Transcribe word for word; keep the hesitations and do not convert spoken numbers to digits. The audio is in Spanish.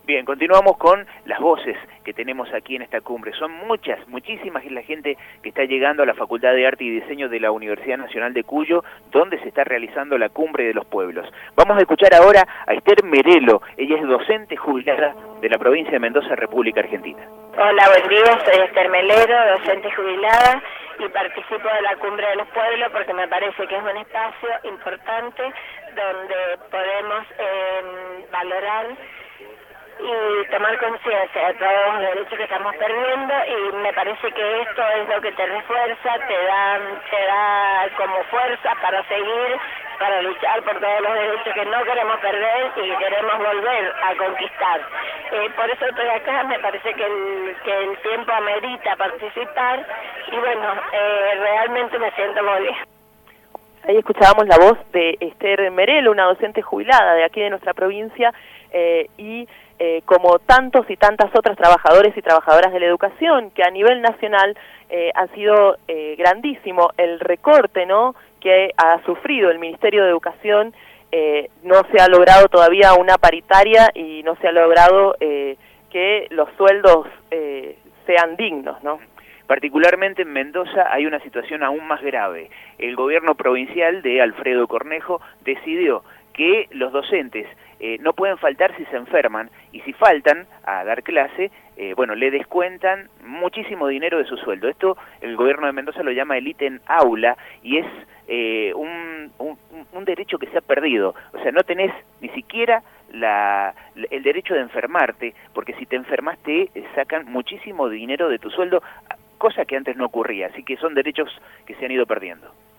Bien, continuamos con las voces que tenemos aquí en esta cumbre. Son muchas, muchísimas la gente que está llegando a la Facultad de Arte y Diseño de la Universidad Nacional de Cuyo, donde se está realizando la Cumbre de los Pueblos. Vamos a escuchar ahora a Esther Merelo. Ella es docente jubilada de la provincia de Mendoza, República Argentina. Hola, buen día, soy Esther Merelo, docente jubilada, y participo de la Cumbre de los Pueblos porque me parece que es un espacio importante donde podemos eh, valorar y tomar conciencia de todos los derechos que estamos perdiendo, y me parece que esto es lo que te refuerza, te da, te da como fuerza para seguir, para luchar por todos los derechos que no queremos perder y que queremos volver a conquistar. Eh, por eso estoy acá, me parece que el, que el tiempo amerita participar, y bueno, eh, realmente me siento muy bien. Ahí escuchábamos la voz de Esther Merelo, una docente jubilada de aquí de nuestra provincia, eh, y eh, como tantos y tantas otras trabajadores y trabajadoras de la educación, que a nivel nacional eh, ha sido eh, grandísimo el recorte, ¿no?, que ha sufrido el Ministerio de Educación. Eh, no se ha logrado todavía una paritaria y no se ha logrado eh, que los sueldos eh, sean dignos, ¿no? Particularmente en Mendoza hay una situación aún más grave. El gobierno provincial de Alfredo Cornejo decidió que los docentes eh, no pueden faltar si se enferman, y si faltan a dar clase, eh, bueno, le descuentan muchísimo dinero de su sueldo. Esto el gobierno de Mendoza lo llama el ítem aula, y es eh, un, un, un derecho que se ha perdido. O sea, no tenés ni siquiera la, el derecho de enfermarte, porque si te enfermaste eh, sacan muchísimo dinero de tu sueldo, cosa que antes no ocurría. Así que son derechos que se han ido perdiendo.